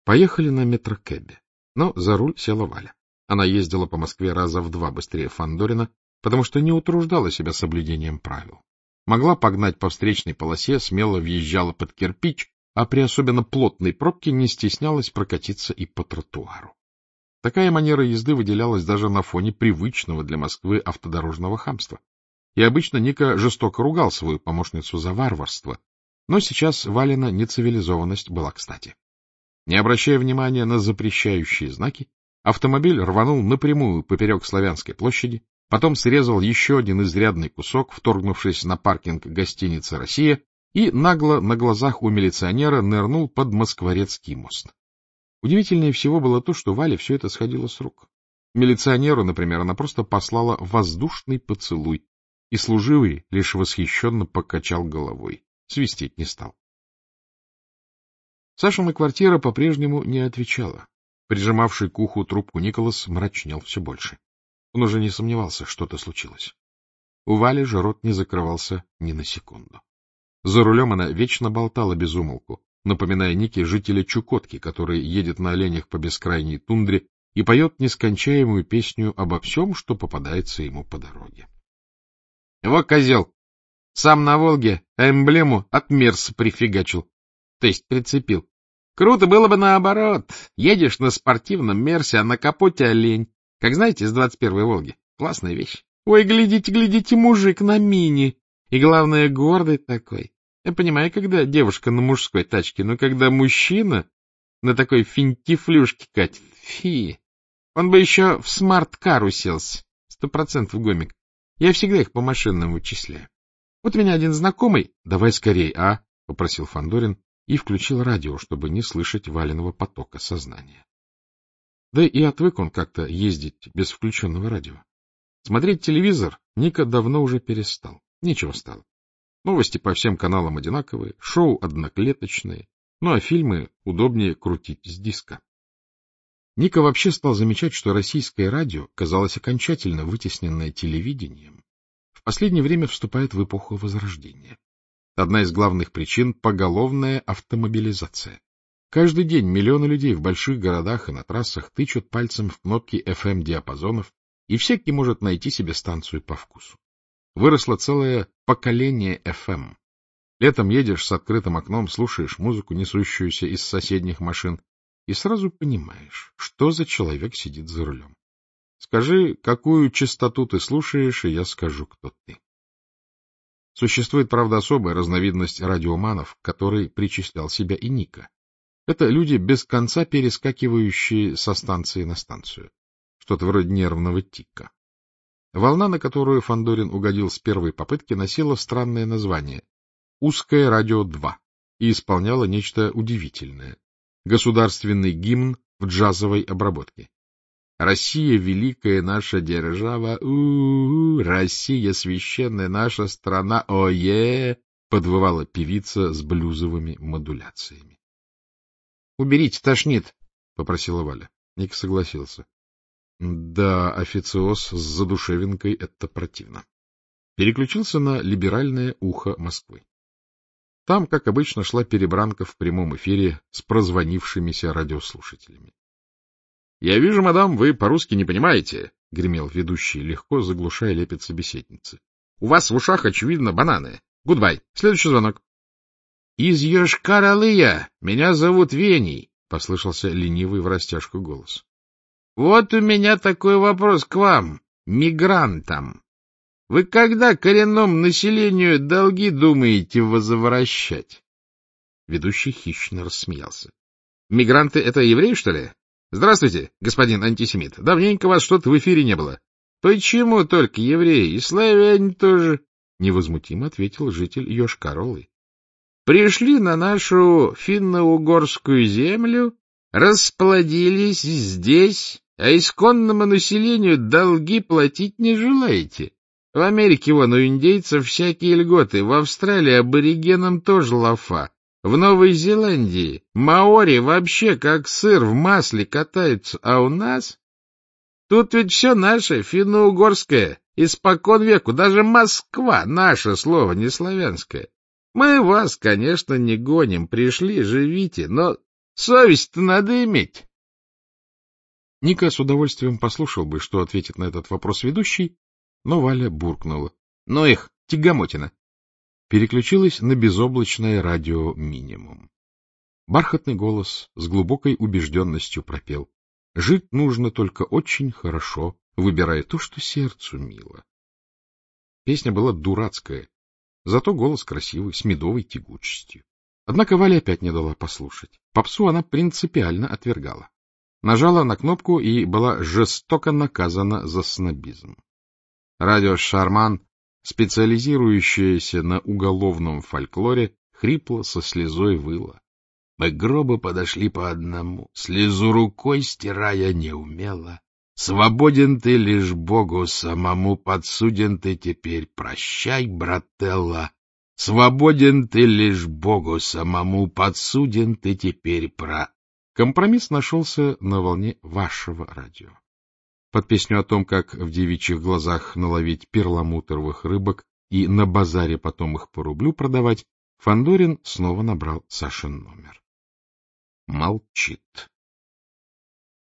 Поехали на метрокэбе, но за руль села Валя. Она ездила по Москве раза в 2 быстрее Фандорина, потому что не утруждала себя соблюдением правил. Могла погнать по встречной полосе, смело въезжала под кирпич, а при особенно плотной пробке не стеснялась прокатиться и по тротуару. Такая манера езды выделялась даже на фоне привычного для Москвы автодорожного хамства. И обычно Ника жестоко ругал свою помощницу за варварство, но сейчас Валина нецивилизованность была кстати. Не обращая внимания на запрещающие знаки, автомобиль рванул напрямую поперек Славянской площади, потом срезал еще один изрядный кусок, вторгнувшись на паркинг гостиницы «Россия», и нагло на глазах у милиционера нырнул под Москворецкий мост. Удивительнее всего было то, что Вале все это сходило с рук. Милиционеру, например, она просто послала воздушный поцелуй, и служивый лишь восхищенно покачал головой, свистеть не стал. Сашина квартира по-прежнему не отвечала. Прижимавший к уху трубку Николас мрачнел все больше. Он уже не сомневался, что-то случилось. У Вали же рот не закрывался ни на секунду. За рулем она вечно болтала без умолку, напоминая Нике жителя Чукотки, который едет на оленях по бескрайней тундре и поет нескончаемую песню обо всем, что попадается ему по дороге. — Вот козел! Сам на Волге, а эмблему от Мерса прифигачил. То есть прицепил. Круто было бы наоборот. Едешь на спортивном Мерсе, а на капоте олень. Как знаете, с 21-й Волги. Классная вещь. Ой, глядите, глядите, мужик на мини. И главное, гордый такой. Я понимаю, когда девушка на мужской тачке, но когда мужчина на такой финтифлюшке катит, фи. Он бы еще в смарт-кар уселся. 100% гомик. Я всегда их по машинам вычисляю. Вот у меня один знакомый... — Давай скорей, а? — попросил Фандорин и включил радио, чтобы не слышать Валиного потока сознания. Да и отвык он как-то ездить без включенного радио. Смотреть телевизор Ника давно уже перестал. Нечего стало. Новости по всем каналам одинаковые, шоу одноклеточные, ну а фильмы удобнее крутить с диска. Ника вообще стал замечать, что российское радио, казалось окончательно вытесненное телевидением, в последнее время вступает в эпоху Возрождения. Одна из главных причин — поголовная автомобилизация. Каждый день миллионы людей в больших городах и на трассах тычут пальцем в кнопки FM-диапазонов, и всякий может найти себе станцию по вкусу. Выросло целое поколение FM. Летом едешь с открытым окном, слушаешь музыку, несущуюся из соседних машин, и сразу понимаешь, что за человек сидит за рулем. Скажи, какую частоту ты слушаешь, и я скажу, кто ты. Существует, правда, особая разновидность радиоманов, к которой причислял себя и Ника. Это люди, без конца перескакивающие со станции на станцию. Что-то вроде нервного тика. Волна, на которую Фандорин угодил с первой попытки, носила странное название — «Узкое радио 2» и исполняла нечто удивительное — государственный гимн в джазовой обработке. «Россия — великая наша держава, Россия — священная наша страна, ое!» — подвывала певица с блюзовыми модуляциями. — Уберите, тошнит, — попросила Валя. Ник согласился. Да, официоз с задушевинкой — это противно. Переключился на либеральное ухо Москвы. Там, как обычно, шла перебранка в прямом эфире с прозвонившимися радиослушателями. — Я вижу, мадам, вы по-русски не понимаете, — гремел ведущий, легко заглушая лепет собеседницы. — У вас в ушах, очевидно, бананы. Гудбай. Следующий звонок. — Из Йошкар-Олы. Меня зовут Вений, — послышался ленивый в растяжку голос. — Вот у меня такой вопрос к вам, мигрантам. Вы когда коренному населению долги думаете возвращать? Ведущий хищно рассмеялся. — Мигранты — это евреи, что ли? Здравствуйте, господин антисемит. Давненько вас что-то в эфире не было. — Почему только евреи? И славяне тоже, — невозмутимо ответил житель Йошкар-Олы. — Пришли на нашу финно-угорскую землю, расплодились здесь, а исконному населению долги платить не желаете. В Америке вон у индейцев всякие льготы, в Австралии аборигенам тоже лафа. В Новой Зеландии маори вообще как сыр в масле катаются, а у нас... Тут ведь все наше, финно-угорское, испокон веку, даже Москва — наше слово, не славянское. Мы вас, конечно, не гоним, пришли, живите, но Совесть-то надо иметь. Ника с удовольствием послушал бы, что ответит на этот вопрос ведущий, но Валя буркнула. — Ну их, тягомотина! Переключилась на безоблачное радио «Минимум». Бархатный голос с глубокой убежденностью пропел: «Жить нужно только очень хорошо, выбирая то, что сердцу мило». Песня была дурацкая, зато голос красивый, с медовой тягучестью. Однако Валя опять не дала послушать. Попсу она принципиально отвергала. Нажала на кнопку и была жестоко наказана за снобизм. Радио «Шарман», специализирующееся на уголовном фольклоре, хрипло со слезой выло. Мы к гробу подошли по одному, слезу рукой стирая неумело. Свободен ты лишь Богу самому, подсуден ты теперь, прощай, брателло. Свободен ты лишь Богу самому, подсуден ты теперь, Компромисс нашелся на волне вашего радио. Под песню о том, как в девичьих глазах наловить перламутровых рыбок и на базаре потом их по рублю продавать, Фандорин снова набрал Сашин номер. Молчит.